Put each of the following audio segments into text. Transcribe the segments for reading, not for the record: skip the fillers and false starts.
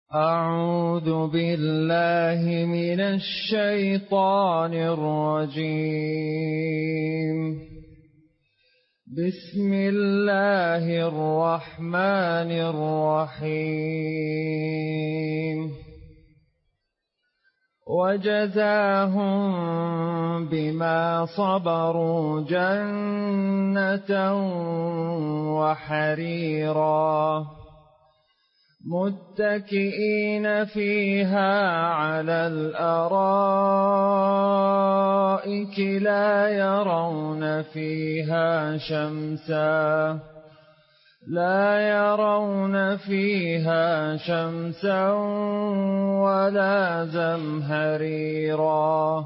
أعوذ بالله من الشيطان الرجيم. بسم الله الرحمن الرحيم. وجزاهم بما صبروا جنة وحريرا متكئين فيها على الأرائك لا يرون فيها شمسا ولا زمهريرا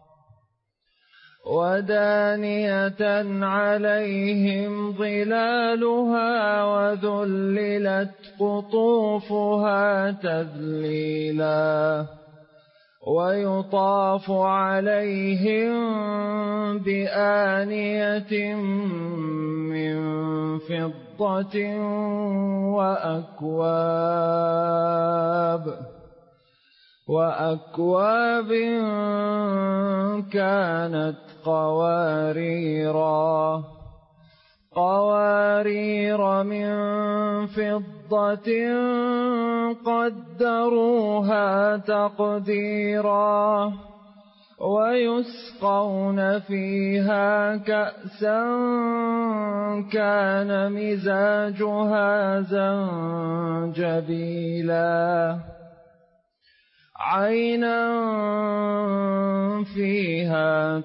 ودانية عليهم ظلالها وذللت قطوفها تذليلا ويطاف عليهم بآنية من فضة وأكواب كانت قوارير من فضة قدروها تقديرا ويسقون فيها كأسا كان مزاجها زنجبيلا عينا فيها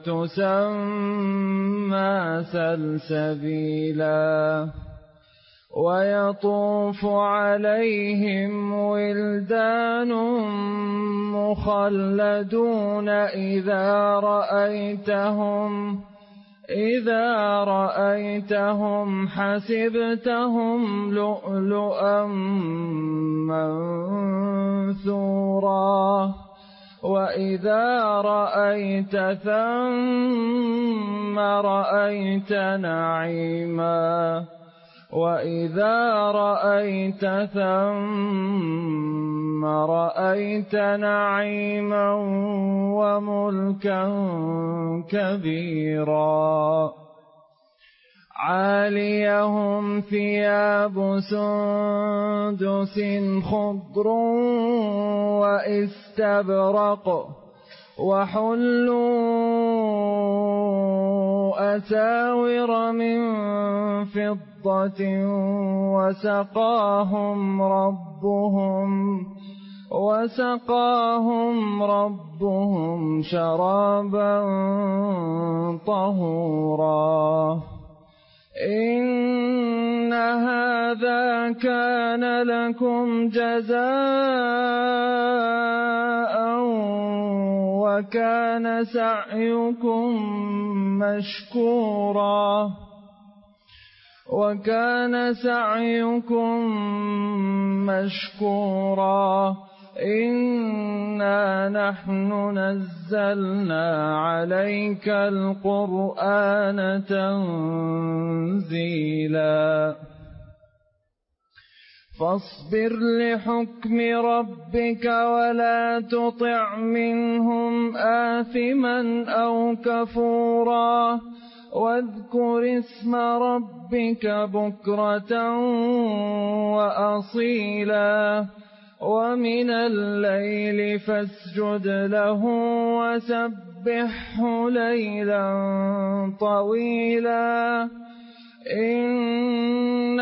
تسمى سلسبيلا ويطوف عليهم ولدان مخلدون إذا رأيتهم حسبتهم لؤلؤا منثورا وإذا رأيت ثم رأيت نعيما وملكا كبيرا عاليهم ثياب سندس خضر واستبرق وحلوا أساور من فضة وسقاهم ربهم شرابا طهورا إن هذا كان لكم جزاء وكان سعيكم مشكورا إنا نحن نزلنا عليك القرآن تنزيلا فاصبر لحكم ربك ولا تطع منهم آثما أو كفورا واذكر اسم ربك بكرة وأصيلا ومن الليل فاسجد له وسبحه ليلا طويلا إن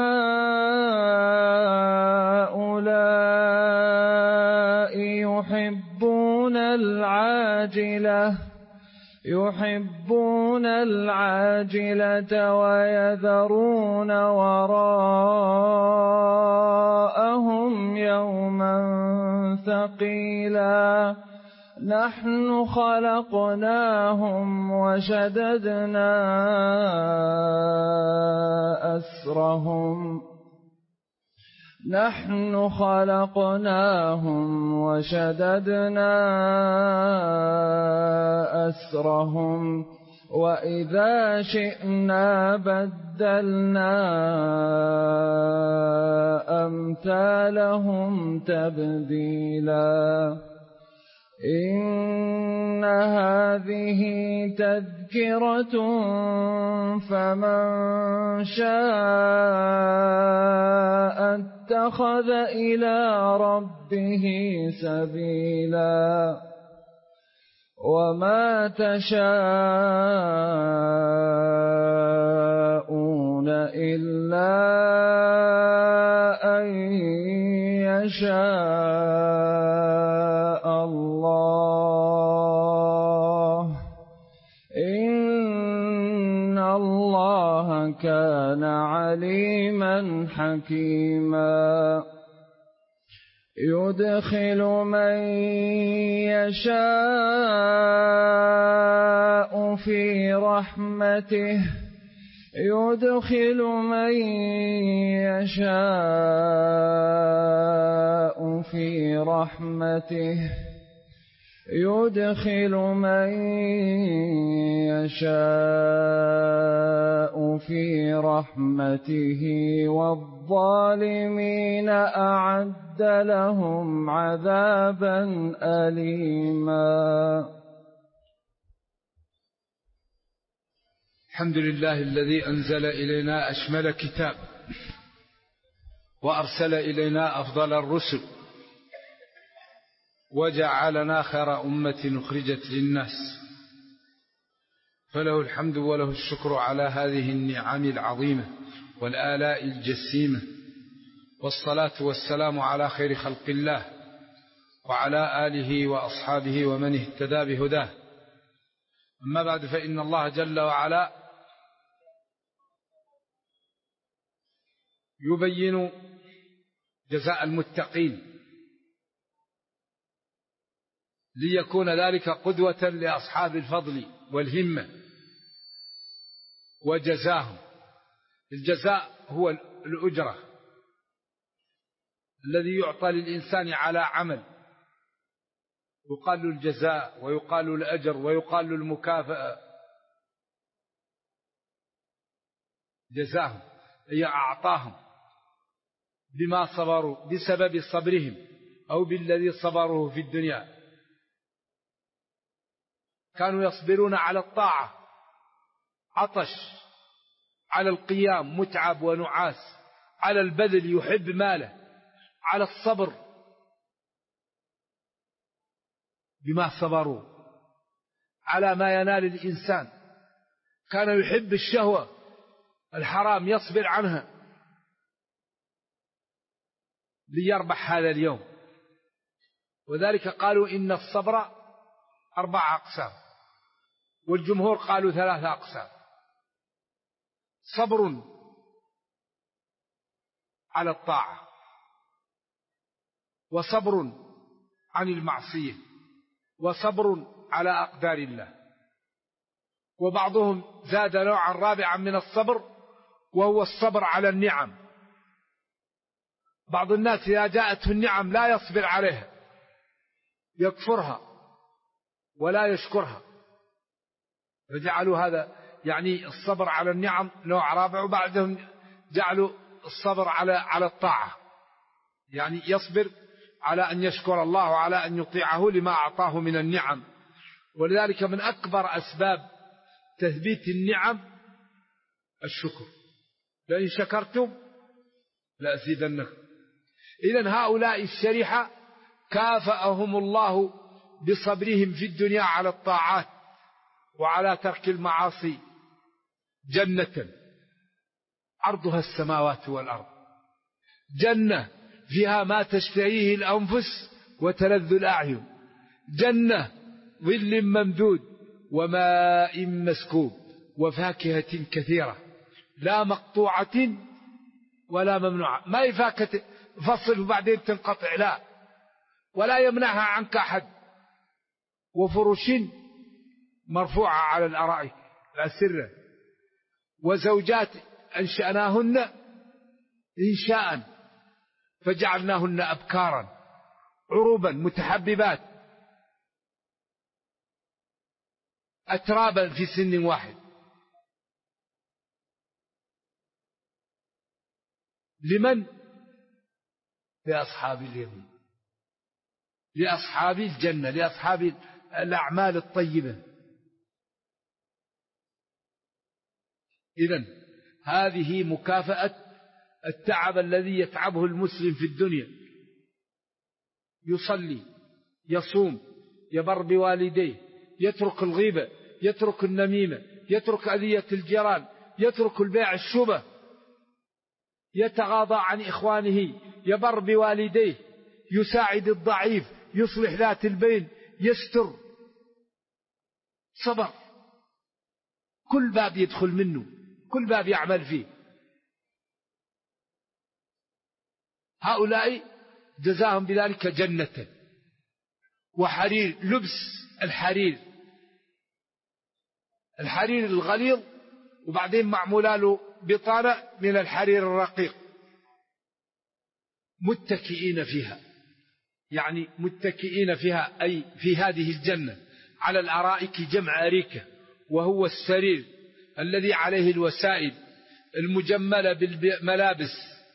هؤلاء يحبون العاجلة ويذرون وراءهم يوما ثقيلا نحن خلقناهم وشددنا أسرهم وإذا شئنا بدلنا أمثالهم تبديلا إن هذه تذكرة فمن شاء اتخذ إلى ربه سبيلا وما تشاءون إلا أن يشاء الله إن الله كان عليما حكيما يدخل من يشاء في رحمته يدخل من يشاء في رحمته والظالمين أعد لهم عذابا أليما. الحمد لله الذي أنزل إلينا أشمل كتاب وأرسل إلينا أفضل الرسل وجعلنا خير أمة أخرجت للناس، فله الحمد وله الشكر على هذه النعم العظيمة والآلاء الجسيمة، والصلاة والسلام على خير خلق الله وعلى آله وأصحابه ومن اهتدى بهداه. أما بعد، فإن الله جل وعلا يبين جزاء المتقين ليكون ذلك قدوة لأصحاب الفضل والهمة وجزاهم. الجزاء هو الأجرة الذي يعطى للإنسان على عمل، يقال له الجزاء ويقال له الأجر ويقال له المكافأة. جزاهم هي أعطاهم بما صبروا بسبب صبرهم أو بالذي صبروه في الدنيا. كانوا يصبرون على الطاعة، عطش، على القيام متعب ونعاس، على البذل يحب ماله، على الصبر بما صبروا على ما ينال الإنسان. كان يحب الشهوة الحرام يصبر عنها ليربح هذا اليوم. وذلك قالوا إن الصبر 4 أقسام، والجمهور قالوا 3 أقسام: صبر على الطاعة، وصبر عن المعصية، وصبر على أقدار الله. وبعضهم زاد نوعا رابعا من الصبر وهو الصبر على النعم. بعض الناس إذا جاءته النعم لا يصبر عليها، يكفرها ولا يشكرها، فجعلوا هذا يعني الصبر على النعم نوع رابع. وبعدهم جعلوا الصبر على الطاعة، يعني يصبر على أن يشكر الله وعلى أن يطيعه لما أعطاه من النعم. ولذلك من أكبر أسباب تثبيت النعم الشكر، لئن شكرتم لأزيدنكم. إذن هؤلاء الشريحة كافأهم الله بصبرهم في الدنيا على الطاعات وعلى ترك المعاصي جنة عرضها السماوات والأرض، جنة فيها ما تشتهيه الأنفس وتلذ الأعين، جنة ظل ممدود وماء مسكوب وفاكهة كثيرة لا مقطوعة ولا ممنوعة. ما يفاكهة فصل وبعدين تنقطع، لا، ولا يمنعها عنك أحد. وفرش مرفوعة على الأرائك الأسرة، وزوجات أنشأناهن إنشاء فجعلناهن أبكارا عروبا متحببات أترابا في سن واحد. لمن؟ لأصحاب اليمين، لأصحاب الجنة، لأصحاب الأعمال الطيبة. إذن هذه مكافأة التعب الذي يتعبه المسلم في الدنيا، يصلي، يصوم، يبر بوالديه، يترك الغيبة، يترك النميمة، يترك أذية الجيران، يترك البيع الشبه، يتغاضى عن إخوانه، يبر بوالديه، يساعد الضعيف، يصلح ذات البين، يستر، صبر. كل باب يدخل منه، كل باب يعمل فيه. هؤلاء جزاهم بذلك جنة وحرير، لبس الحرير الغليظ، وبعدين معموله له بطانة من الحرير الرقيق، متكئين فيها، يعني متكئين فيها أي في هذه الجنة على الأرائك، جمع أريكة، وهو السرير الذي عليه الوسائد المجملة بالملابس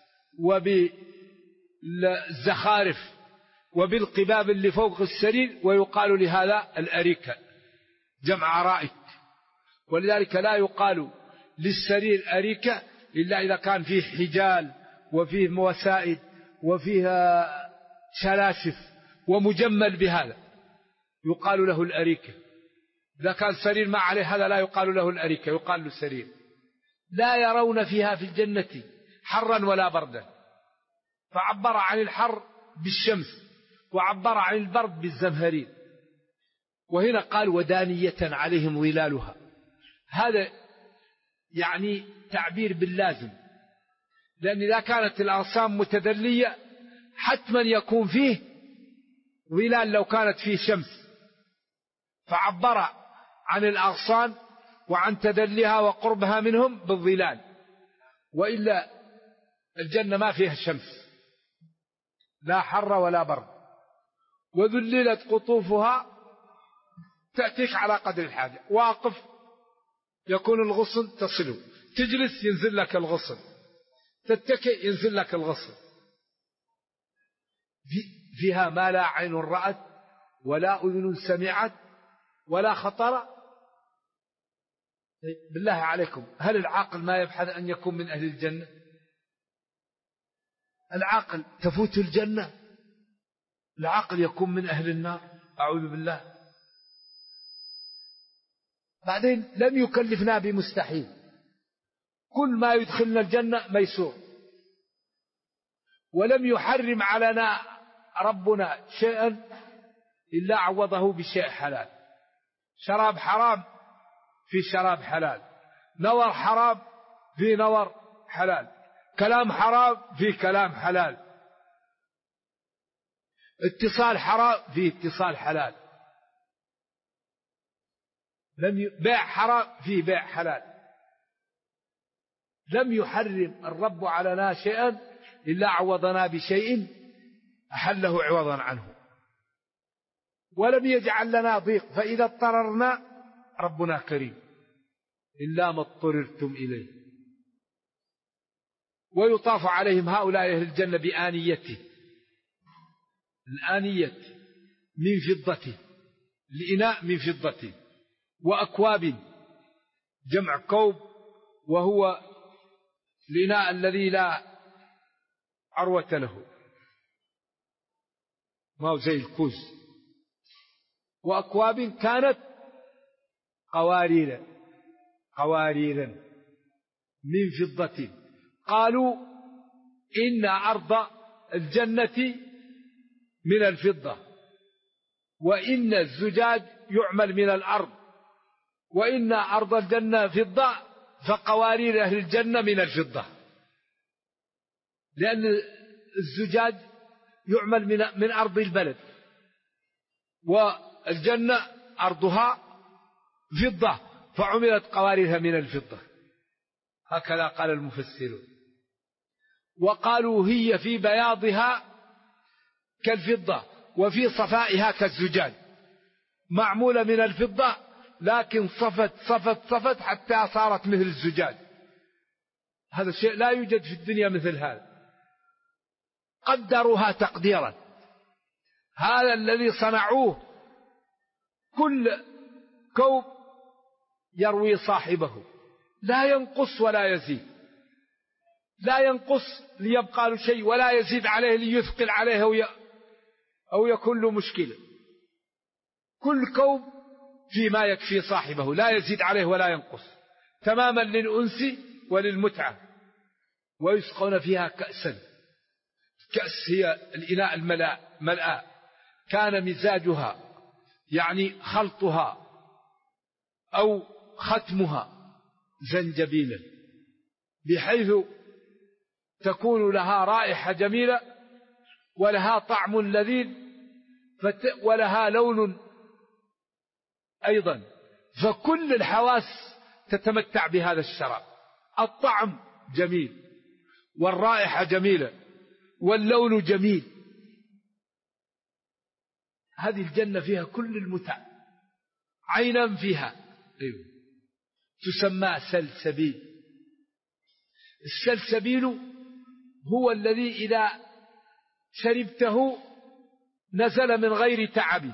وبالزخارف وبالقباب اللي فوق السرير، ويقال لهذا الأريكة، جمع أرائك. ولذلك لا يقال للسرير أريكة إلا إذا كان فيه حجال وفيه وسائد وفيه شلاشف ومجمل بهذا، يقال له الأريكة. إذا كان سرير ما عليه هذا لا يقال له الأريكة، يقال له السرير. لا يرون فيها في الجنة حرا ولا بردا، فعبر عن الحر بالشمس وعبر عن البرد بالزمهرير. وهنا قال ودانية عليهم ظلالها، هذا يعني تعبير باللازم، لأن إذا كانت الأغصان متدلية حتما يكون فيه ظلال لو كانت فيه شمس، فعبر عن الأغصان وعن تدليها وقربها منهم بالظلال، وإلا الجنة ما فيها شمس، لا حر ولا برد. وذللت قطوفها، تأتيك على قدر الحاجة، واقف يكون الغصن تصله، تجلس ينزل لك الغصن، تتكئ ينزل لك الغصن. فيها ما لا عين رأت ولا أذن سمعت ولا خطر. بالله عليكم، هل العاقل ما يبحث أن يكون من أهل الجنة؟ العاقل تفوت الجنة، العاقل يكون من أهل النار، أعوذ بالله. بعدين لم يكلفنا بمستحيل، كل ما يدخلنا الجنة ميسور، ولم يحرم علينا ربنا شيئا إلا عوضه بشيء حلال. شراب حرام في شراب حلال، نور حرام في نور حلال، كلام حرام في كلام حلال، اتصال حرام في اتصال حلال، بيع حرام في بيع حلال. لم يحرم الرب علينا شيئا إلا عوضنا بشيء أحله عوضا عنه، ولم يجعل لنا ضيق، فإذا اضطررنا ربنا كريم إلا ما اضطررتم إليه. ويطاف عليهم هؤلاء أهل الجنة بآنيته، الآنية من فضة، الإناء من فضة، وأكواب، جمع كوب، وهو الإناء الذي لا عروة له، ما هو زي الكوز. وأكواب كانت قواريرا من فضة. قالوا إن أرض الجنة من الفضة، وإن الزجاج يعمل من الأرض، وإن أرض الجنة فضة، فقوارير أهل الجنة من الفضة، لأن الزجاج يعمل من أرض البلد، والجنة أرضها فضة فعملت قواريرها من الفضة، هكذا قال المفسرون. وقالوا هي في بياضها كالفضة وفي صفائها كالزجاج، معمولة من الفضة لكن صفت حتى صارت مثل الزجاج. هذا الشيء لا يوجد في الدنيا مثل هذا، قدروها تقديرا. هذا الذي صنعوه كل كوب يروي صاحبه، لا ينقص ولا يزيد، لا ينقص ليبقى له شيء ولا يزيد عليه ليثقل عليه أو يكون له مشكلة. كل كوب فيما يكفي صاحبه، لا يزيد عليه ولا ينقص، تماما للأنس وللمتعة. ويسقون فيها كأسا، كأس هي الإناء الملأ كان مزاجها يعني خلطها أو ختمها زنجبيلا، بحيث تكون لها رائحة جميلة ولها طعم لذيذ ولها لون أيضا، فكل الحواس تتمتع بهذا الشراب. الطعم جميل والرائحة جميلة واللون جميل. هذه الجنة فيها كل المتع، عينا فيها تسمى سلسبيل. السلسبيل هو الذي إذا شربته نزل من غير تعب.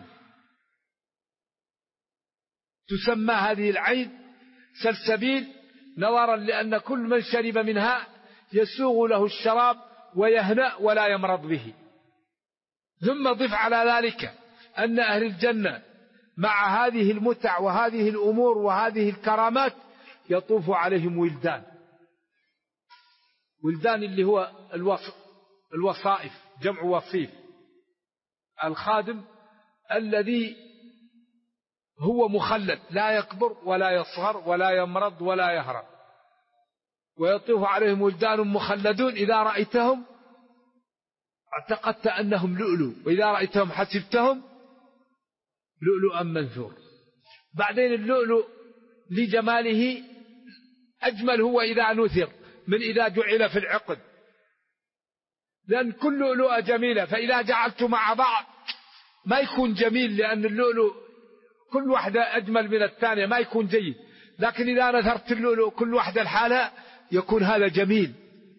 تسمى هذه العين سلسبيل نظرا لأن كل من شرب منها يسوغ له الشراب ويهنأ ولا يمرض به. ثم ضف على ذلك أن أهل الجنة مع هذه المتع وهذه الأمور وهذه الكرامات يطوف عليهم ولدان اللي هو الوصائف، جمع وصيف، الخادم الذي هو مخلد لا يكبر ولا يصغر ولا يمرض ولا يهرب. ويطوف عليهم ولدان مخلدون إذا رأيتهم اعتقدت أنهم لؤلؤ، وإذا رأيتهم حسبتهم لؤلؤا منثور. بعدين اللؤلؤ لجماله أجمل هو إذا نثر من إذا جعل في العقد، لأن كل لؤلؤة جميلة، فإذا جعلت مع بعض ما يكون جميل، لأن اللؤلؤ كل واحدة أجمل من الثانية ما يكون جيد. لكن إذا نثرت اللؤلؤ كل واحدة لحالها يكون هذا جميل.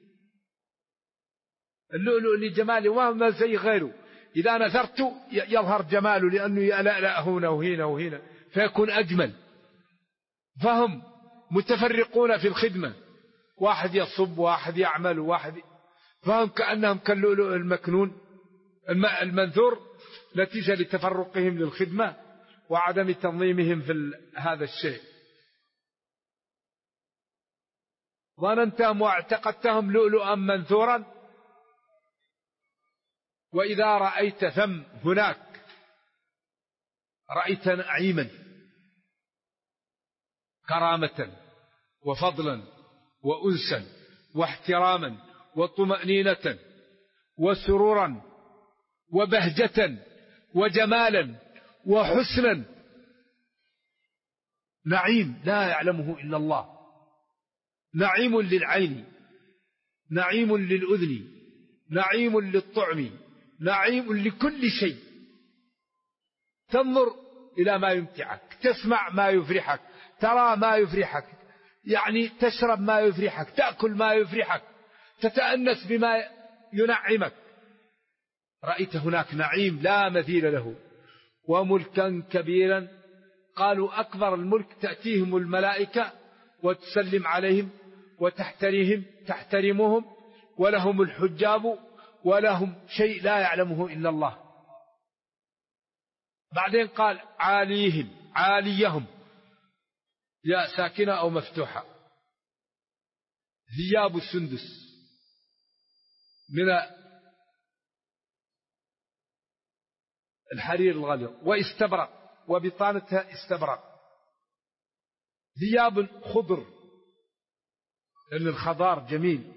اللؤلؤ لجماله ما زي غيره، إذا نثرت يظهر جماله لأنه يلألأ هنا وهنا وهنا فيكون أجمل. فهم متفرقون في الخدمة، واحد يصب واحد يعمل واحد، فهم كأنهم كاللؤلؤ المكنون المنثور نتيجة لتفرقهم للخدمة وعدم تنظيمهم في هذا الشيء. ظننتهم واعتقدتهم لؤلؤا منثورا. وإذا رأيت ثم هناك رأيت نعيما، كرامة وفضلا وأنسا واحتراما وطمأنينة وسرورا وبهجة وجمالا وحسنا. نعيم لا يعلمه إلا الله، نعيم للعين، نعيم للأذن، نعيم للطعم، نعيم لكل شيء. تنظر إلى ما يمتعك، تسمع ما يفرحك، ترى ما يفرحك، يعني تشرب ما يفرحك، تأكل ما يفرحك، تتأنس بما ينعمك. رأيت هناك نعيم لا مثيل له وملكا كبيرا. قالوا أكبر الملك تأتيهم الملائكة وتسلم عليهم تحترمهم ولهم الحجاب ولهم شيء لا يعلمه إلا الله. بعدين قال عاليهم يا ساكنة أو مفتوحة، ثياب السندس من الحرير الغليظ واستبرق، وبطانتها استبرق. ثياب خضر لأن الخضار جميل،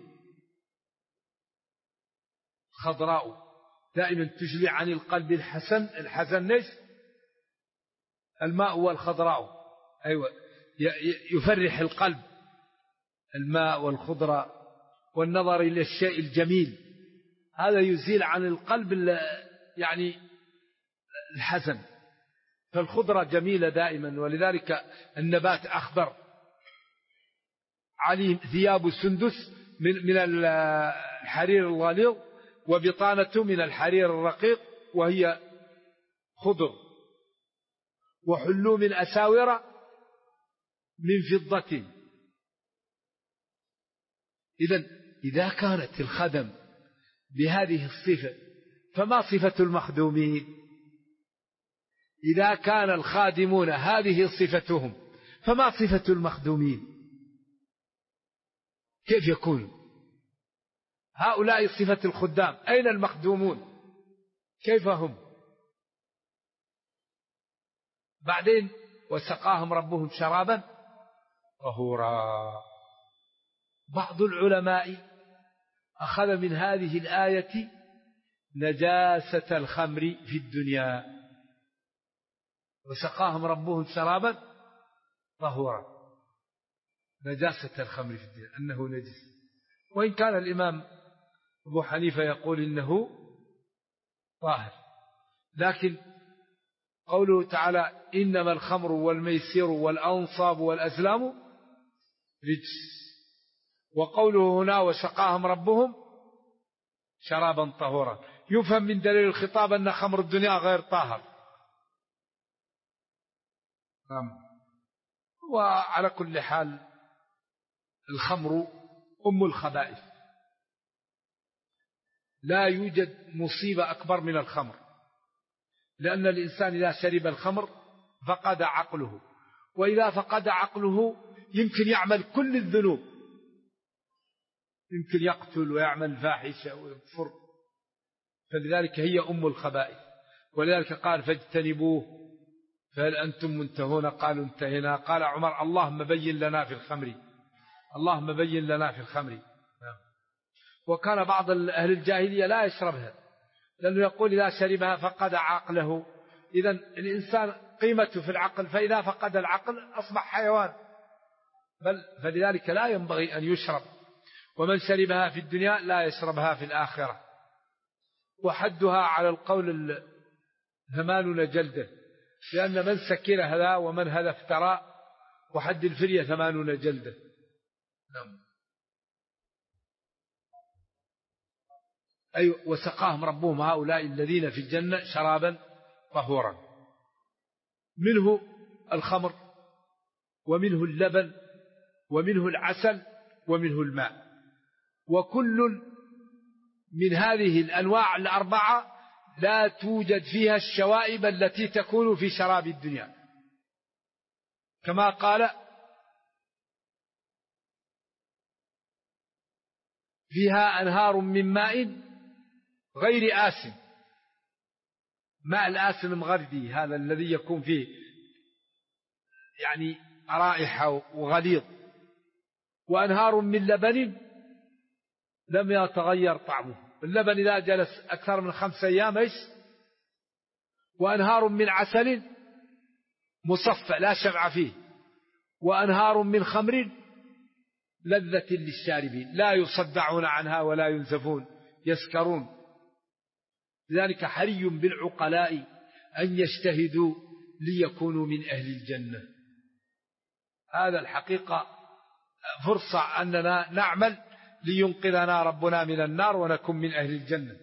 خضراء دائما تجلي عن القلب الحسن ليش الماء والخضراء، أيوة يفرح القلب الماء والخضرة والنظر إلى الشيء الجميل، هذا يزيل عن القلب يعني الحزن. فالخضرة جميلة دائما، ولذلك النبات أخضر عليه ثياب سندس من الحرير الغليظ، وبطانته من الحرير الرقيق وهي خضر، وحلوا من أساور من فضة. إذا كانت الخدم بهذه الصفة فما صفة المخدومين؟ إذا كان الخادمون هذه صفتهم فما صفة المخدومين؟ كيف يكون هؤلاء صفة الخدام؟ أين المخدومون؟ كيف هم؟ بعدين وسقاهم ربهم شرابا طهورا. بعض العلماء أخذ من هذه الآية نجاسة الخمر في الدنيا، وسقاهم ربهم شرابا طهورا، نجاسة الخمر في الدنيا أنه نجس. وإن كان الإمام أبو حنيفة يقول إنه طاهر، لكن قوله تعالى إنما الخمر والميسر والأنصاب والأزلام رجس، وقوله هنا وسقاهم ربهم شرابا طهورا، يفهم من دليل الخطاب أن خمر الدنيا غير طاهر. وعلى كل حال الخمر أم الخبائث، لا يوجد مصيبة أكبر من الخمر، لأن الإنسان إذا شرب الخمر فقد عقله، وإذا فقد عقله يمكن يعمل كل الذنوب، يمكن يقتل ويعمل فاحشة ويكفر، فلذلك هي أم الخبائث. ولذلك قال فاجتنبوه فهل أنتم منتهون؟ قالوا انتهينا. قال عمر اللهم بين لنا في الخمر، اللهم بين لنا في الخمر. وكان بعض أهل الجاهلية لا يشربها، لأنه يقول إذا شربها فقد عقله. إذن الإنسان قيمته في العقل، فإذا فقد العقل أصبح حيوان، فلذلك لا ينبغي أن يشرب. ومن شربها في الدنيا لا يشربها في الآخرة. وحدها على القول 80 جلدة، لأن من سكر هذا ومن هذا افترى، وحد الفرية 80 جلدة. نعم. أي وسقاهم ربهم هؤلاء الذين في الجنة شرابا طهورا، منه الخمر ومنه اللبن ومنه العسل ومنه الماء، وكل من هذه الأنواع الأربعة لا توجد فيها الشوائب التي تكون في شراب الدنيا، كما قال فيها أنهار من ماء غير آسن. ماء الآسن المغردي هذا الذي يكون فيه يعني رائحة وغليظ، وأنهار من لبن لم يتغير طعمه، اللبن إذا جلس أكثر من 5 أيام وأنهار من عسل مصفى لا شبع فيه، وأنهار من خمر لذة للشاربين لا يصدعون عنها ولا ينزفون يسكرون. لذلك حري بالعقلاء أن يجتهدوا ليكونوا من أهل الجنة. هذا الحقيقة فرصة أننا نعمل لينقذنا ربنا من النار ونكون من أهل الجنة.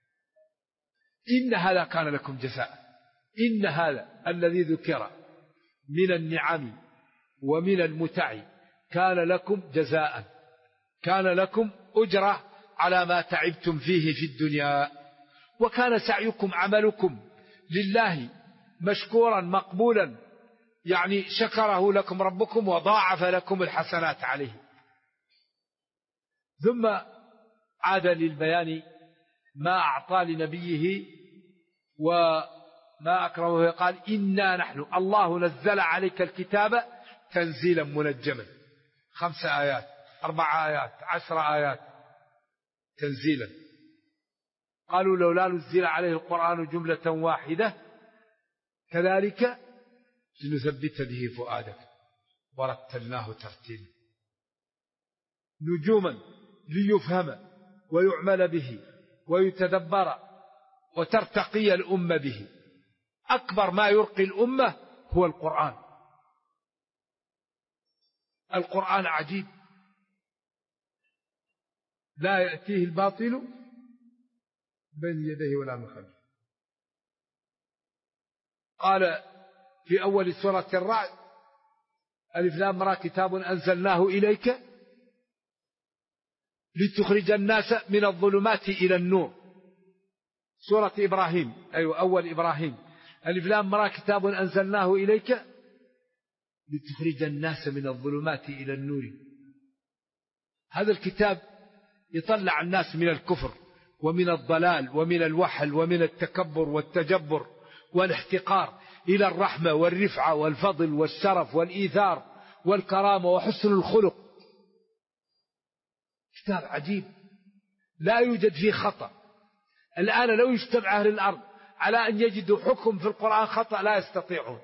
إن هذا كان لكم جزاء، إن هذا الذي ذكر من النعم ومن المتع كان لكم جزاء، كان لكم أجرة على ما تعبتم فيه في الدنيا، وكان سعيكم عملكم لله مشكورا مقبولا، يعني شكره لكم ربكم وضاعف لكم الحسنات عليه. ثم عاد للبيان ما أعطى لنبيه وما أكرمه، قال إنا نحن الله نزل عليك الكتاب تنزيلا منجما، 5 آيات 4 آيات 10 آيات تنزيلا. قالوا لولا نزل عليه القرآن جملة واحدة كذلك لنثبت به فؤادك ورتلناه ترتيلا، نجوما ليفهم ويعمل به ويتدبر وترتقي الأمة به. أكبر ما يرقي الأمة هو القرآن. القرآن عجيب، لا يأتيه الباطل بين يديه ولا من خلفه. قال في أول سورة الرعد: ألف لام را كتاب أنزلناه إليك لتخرج الناس من الظلمات إلى النور. سورة إبراهيم، أيوة أول إبراهيم: ألف لام را كتاب أنزلناه إليك لتخرج الناس من الظلمات إلى النور. هذا الكتاب يطلع الناس من الكفر ومن الضلال ومن الوحل ومن التكبر والتجبر والاحتقار إلى الرحمة والرفعة والفضل والشرف والإيثار والكرامة وحسن الخلق. كتاب عجيب لا يوجد فيه خطأ. الآن لو يجتمع أهل الأرض على أن يجدوا حكم في القرآن خطأ لا يستطيعون.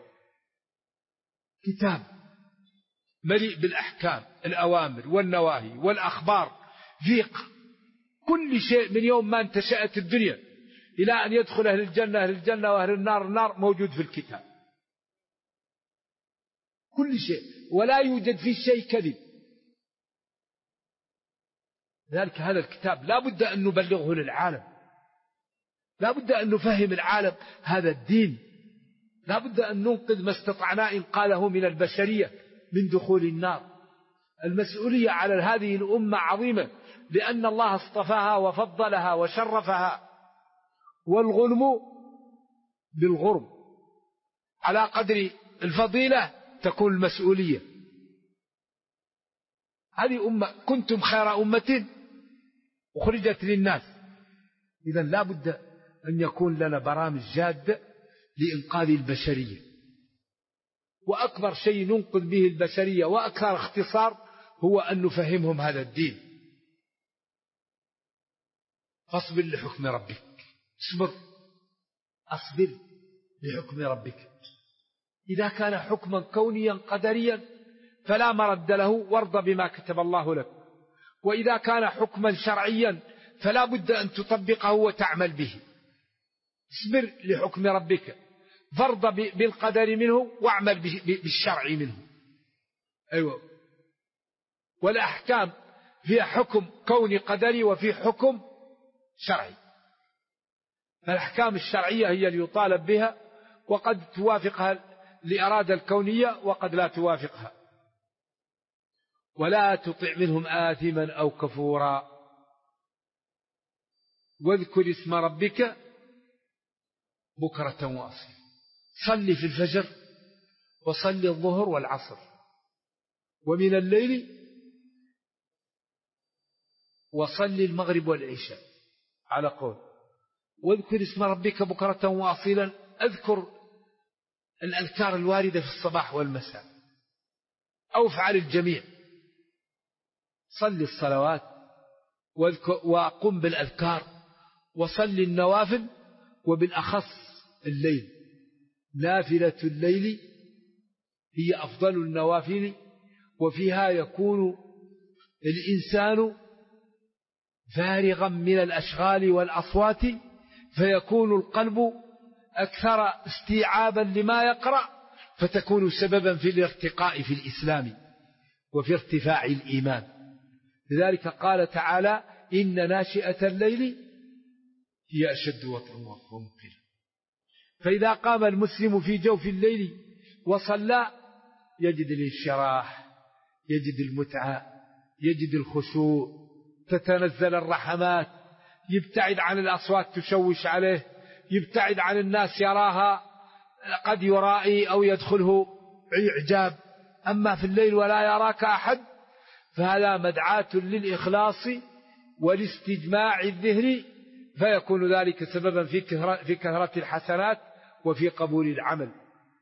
كتاب مليء بالأحكام، الأوامر والنواهي والأخبار في كل شيء، من يوم ما انتشأت الدنيا إلى أن يدخل أهل الجنة أهل الجنة وأهل النار النار، موجود في الكتاب كل شيء، ولا يوجد فيه شيء كذب. لذلك هذا الكتاب لا بد أن نبلغه للعالم، لا بد أن نفهم العالم هذا الدين، لا بد أن ننقذ ما استطعنا إن قاله من البشرية من دخول النار. المسؤولية على هذه الأمة عظيمة، لأن الله اصطفاها وفضلها وشرفها، والغنم بالغرم، على قدر الفضيلة تكون المسؤولية. هذه أمة كنتم خير أمة أخرجت للناس. إذن لا بد أن يكون لنا برامج جادة لإنقاذ البشرية، وأكبر شيء ننقذ به البشرية وأكثر اختصار هو أن نفهمهم هذا الدين. فاصبر لحكم ربك، أصبر لحكم ربك. إذا كان حكما كونيا قدريا فلا مرد له، وارض بما كتب الله لك. وإذا كان حكما شرعيا فلا بد أن تطبقه وتعمل به. اصبر لحكم ربك، فارض بالقدر منه واعمل بالشرع منه. أيوة. والأحكام فيها حكم كوني قدري وفي حكم شرعي. فالأحكام الشرعية هي اللي يطالب بها، وقد توافقها الإرادة الكونية وقد لا توافقها. ولا تطع منهم آثما أو كفورا، واذكر اسم ربك بكرة وأصيلا. صل في الفجر وصل الظهر والعصر ومن الليل وصل المغرب والعشاء على قول. واذكر اسم ربك بكرة وأصيلا، أذكر الأذكار الواردة في الصباح والمساء أو افعل الجميع. صل الصلوات وقم بالأذكار وصل النوافل، وبالأخص الليل. نافلة الليل هي أفضل النوافل، وفيها يكون الإنسان فارغا من الأشغال والأصوات، فيكون القلب أكثر استيعابا لما يقرأ، فتكون سببا في الارتقاء في الإسلام وفي ارتفاع الإيمان. لذلك قال تعالى: إن ناشئة الليل هي أشد وطئا ومقيلا. فإذا قام المسلم في جوف الليل وصلى يجد الانشراح، يجد المتعة، يجد الخشوع، تتنزل الرحمات، يبتعد عن الأصوات تشوش عليه، يبتعد عن الناس يراها قد يرائي أو يدخله إعجاب. أما في الليل ولا يراك أحد فهذا مدعاة للإخلاص والاستجماع الذهني، فيكون ذلك سببا في كثرة الحسنات وفي قبول العمل.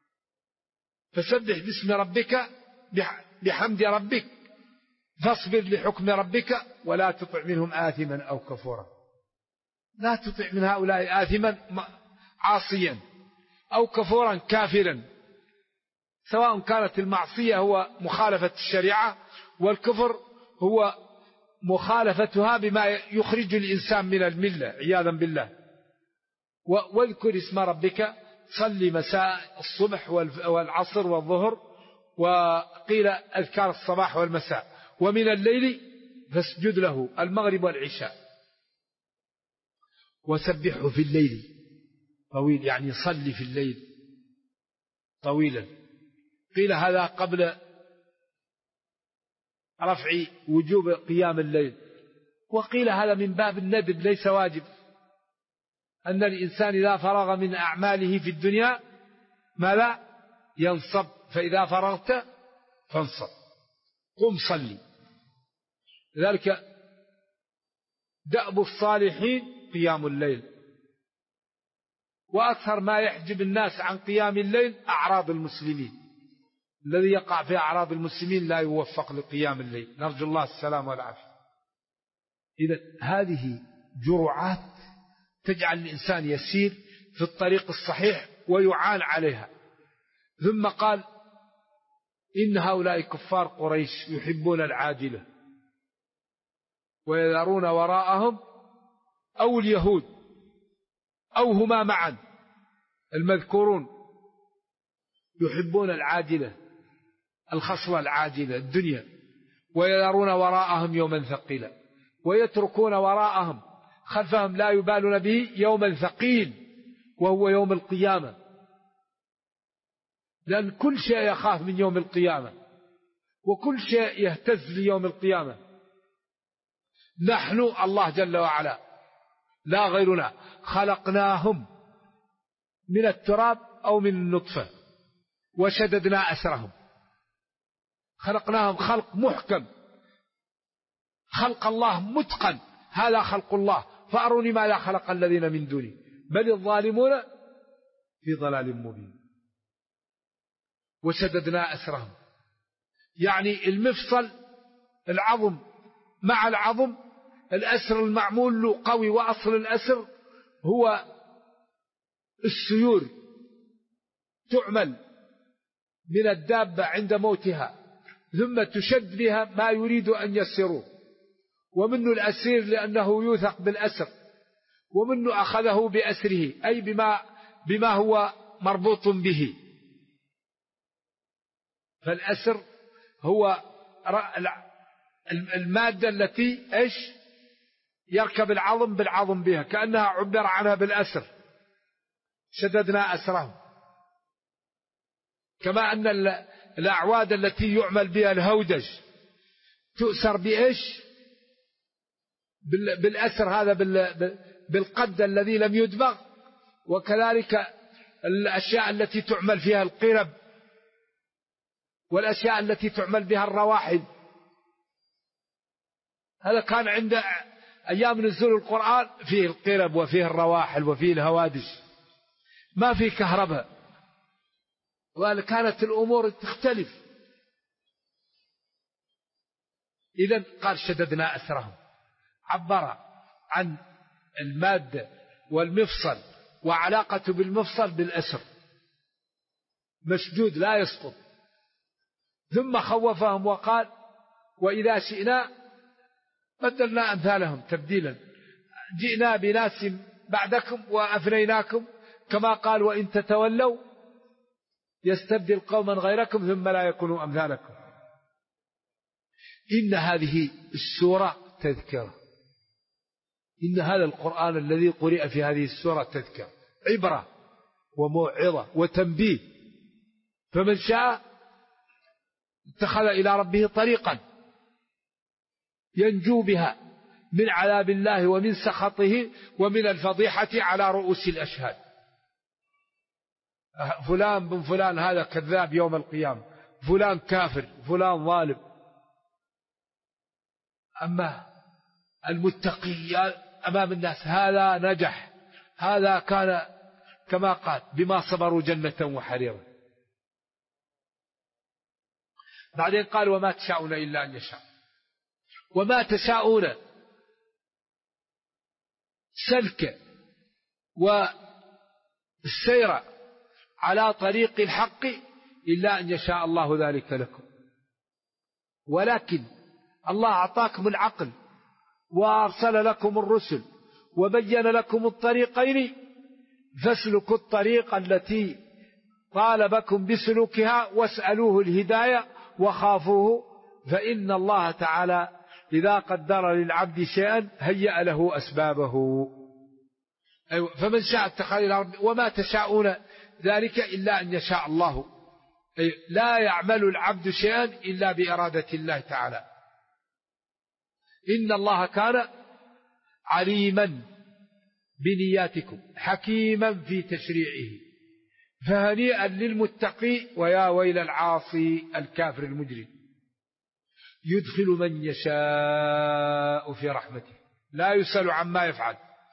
فسبح باسم ربك بحمد ربك، فاصبر لحكم ربك، ولا تطع منهم آثما أو كفورا. لا تطع من هؤلاء آثما عاصيا أو كفورا كافرا، سواء كانت المعصية هو مخالفة الشريعة، والكفر هو مخالفتها بما يخرج الإنسان من الملة عياذا بالله. واذكر اسم ربك، صلي مساء الصبح والعصر والظهر، وقيل أذكار الصباح والمساء، ومن الليل فاسجد له المغرب والعشاء، وسبحه في الليل طويل، يعني صلي في الليل طويلا. قيل هذا قبل رفع وجوب قيام الليل، وقيل هذا من باب الندب ليس واجب، أن الإنسان إذا فرغ من أعماله في الدنيا ماذا ينصب، فإذا فرغت فانصب، قم صلي. لذلك دأب الصالحين قيام الليل، وأكثر ما يحجب الناس عن قيام الليل أعراض المسلمين، الذي يقع في أعراض المسلمين لا يوفق لقيام الليل، نرجو الله السلام والعافية. إذا هذه جرعات تجعل الإنسان يسير في الطريق الصحيح ويعان عليها. ثم قال إن هؤلاء كفار قريش يحبون العاجلة ويذرون وراءهم، أو اليهود أو هما معا المذكورون، يحبون العاجلة، الخصلة العاجلة الدنيا، ويذرون وراءهم يوما ثقيلا، ويتركون وراءهم خلفهم لا يبالون به يوما ثقيل وهو يوم القيامة، لأن كل شيء يخاف من يوم القيامة، وكل شيء يهتز ليوم القيامة. نحن الله جل وعلا لا غيرنا خلقناهم من التراب أو من النطفة وشددنا أسرهم، خلقناهم خلق محكم، خلق الله متقن، هذا خلق الله، فأروني ماذا خلق الذين من دونه بل الظالمون في ضلال مبين. وشددنا أسرهم، يعني المفصل العظم مع العظم، الأسر المعمول له قوي، وأصل الأسر هو السيور تعمل من الدابة عند موتها، ثم تشد بها ما يريد أن يسروه، ومنه الأسير لأنه يوثق بالأسر، ومنه أخذه بأسره أي بما هو مربوط به. فالأسر هو المادة التي يركب العظم بالعظم بها، كأنها عبر عنها بالأسر. شددنا أسرهم، كما أن الأعواد التي يعمل بها الهودج تؤسر بالأسر هذا، بالقد الذي لم يدبغ، وكذلك الأشياء التي تعمل فيها القرب، والأشياء التي تعمل بها الرواحل. هذا كان عند أيام نزول القرآن فيه القرب وفيه الرواحل وفيه الهوادج، ما في كهرباء، وكانت الأمور تختلف. إذن قال شددنا أسرهم، عبر عن المادة والمفصل وعلاقته بالمفصل بالأسر، مشدود لا يسقط. ثم خوفهم وقال وإذا شئنا بدلنا أمثالهم تبديلا، جئنا بناس بعدكم وأفنيناكم، كما قال وإن تتولوا يستبدل قوما غيركم ثم لا يكونوا أمثالكم. إن هذه السورة تذكرة، إن هذا القرآن الذي قرئ في هذه السورة تذكرة، عبرة وموعظة وتنبيه، فمن شاء اتخذ إلى ربه طريقا ينجو بها من عذاب الله ومن سخطه ومن الفضيحة على رؤوس الأشهاد. فلان بن فلان هذا كذاب يوم القيامة، فلان كافر، فلان ظالم. أما المتقي أمام الناس هذا نجح، هذا كان كما قال بما صبروا جنة وحريرا. بعدين قال وما تشاءون إلا أن يشاء، وما تشاءون سلك والسير على طريق الحق إلا أن يشاء الله ذلك لكم. ولكن الله أعطاكم العقل وأرسل لكم الرسل وبين لكم الطريقين، فاسلكوا الطريق التي طالبكم بسلوكها واسألوه الهداية وخافوه، فإن الله تعالى إذا قدر للعبد شيئا هيأ له أسبابه. أيوة، فمن شاء اتخذ إلى ربه وما تشاءون ذلك إلا أن يشاء الله. أيوة، لا يعمل العبد شيئا إلا بإرادة الله تعالى. إن الله كان عليما بنياتكم حكيما في تشريعه، فهنيئا للمتقي ويا ويل العاصي الكافر المجرم. يدخل من يشاء في رحمته لا يسأل عما يفعل،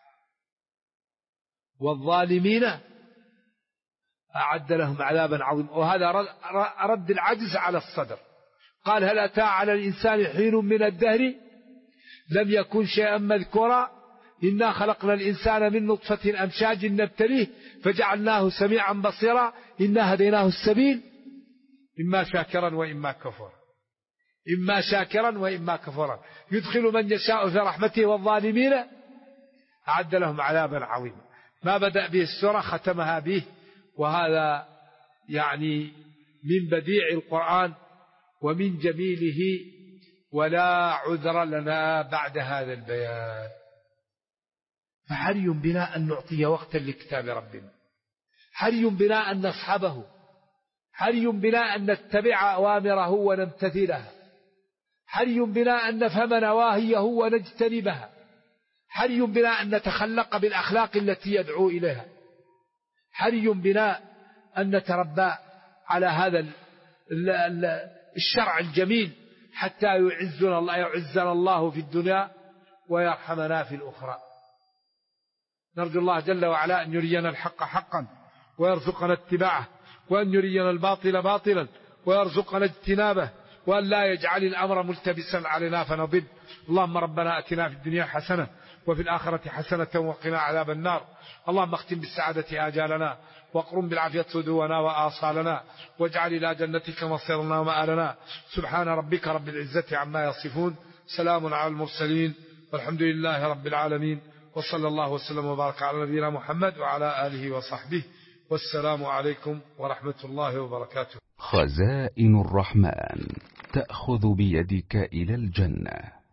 والظالمين أعد لهم عذابا عظيما. وهذا رد العجز على الصدر. قال هل أتى على الإنسان حين من الدهر لم يكن شيئا مذكورا إنا خلقنا الإنسان من نطفة أمشاج نبتليه فجعلناه سميعا بصيرا إنا هديناه السبيل إما شاكرا وإما كفورا، إما شاكرا وإما كفورا. يدخل من يشاء في رحمته والظالمين أعد لهم عذابا عظيما. ما بدأ به السورة ختمها به، وهذا يعني من بديع القرآن ومن جميله، ولا عذر لنا بعد هذا البيان. فحري بنا أن نعطي وقتا لكتاب ربنا، حري بنا أن نصحبه، حري بنا أن نتبع أوامره ونمتثلها، حري بنا أن نفهم نواهيه ونجتنبها، حري بنا أن نتخلق بالأخلاق التي يدعو إليها، حري بنا أن نتربى على هذا الشرع الجميل حتى يعزنا الله في الدنيا ويرحمنا في الأخرى. نرجو الله جل وعلا أن يرينا الحق حقا ويرزقنا اتباعه، وأن يرينا الباطل باطلا ويرزقنا اجتنابه، وأن لا يجعل الأمر ملتبسا علينا فنضل. اللهم ربنا أتنا في الدنيا حسنة وفي الآخرة حسنة وقنا عذاب النار. اللهم اختم بالسعادة آجالنا، واقرم بالعافية صدورنا وآصالنا، واجعل إلى جنتك مصيرنا ومآلنا. سبحان ربك رب العزة عما يصفون، سلام على المرسلين، والحمد لله رب العالمين، وصلى الله وسلم وبارك على نبينا محمد وعلى آله وصحبه، والسلام عليكم ورحمة الله وبركاته. خزائن الرحمن تأخذ بيدك إلى الجنة.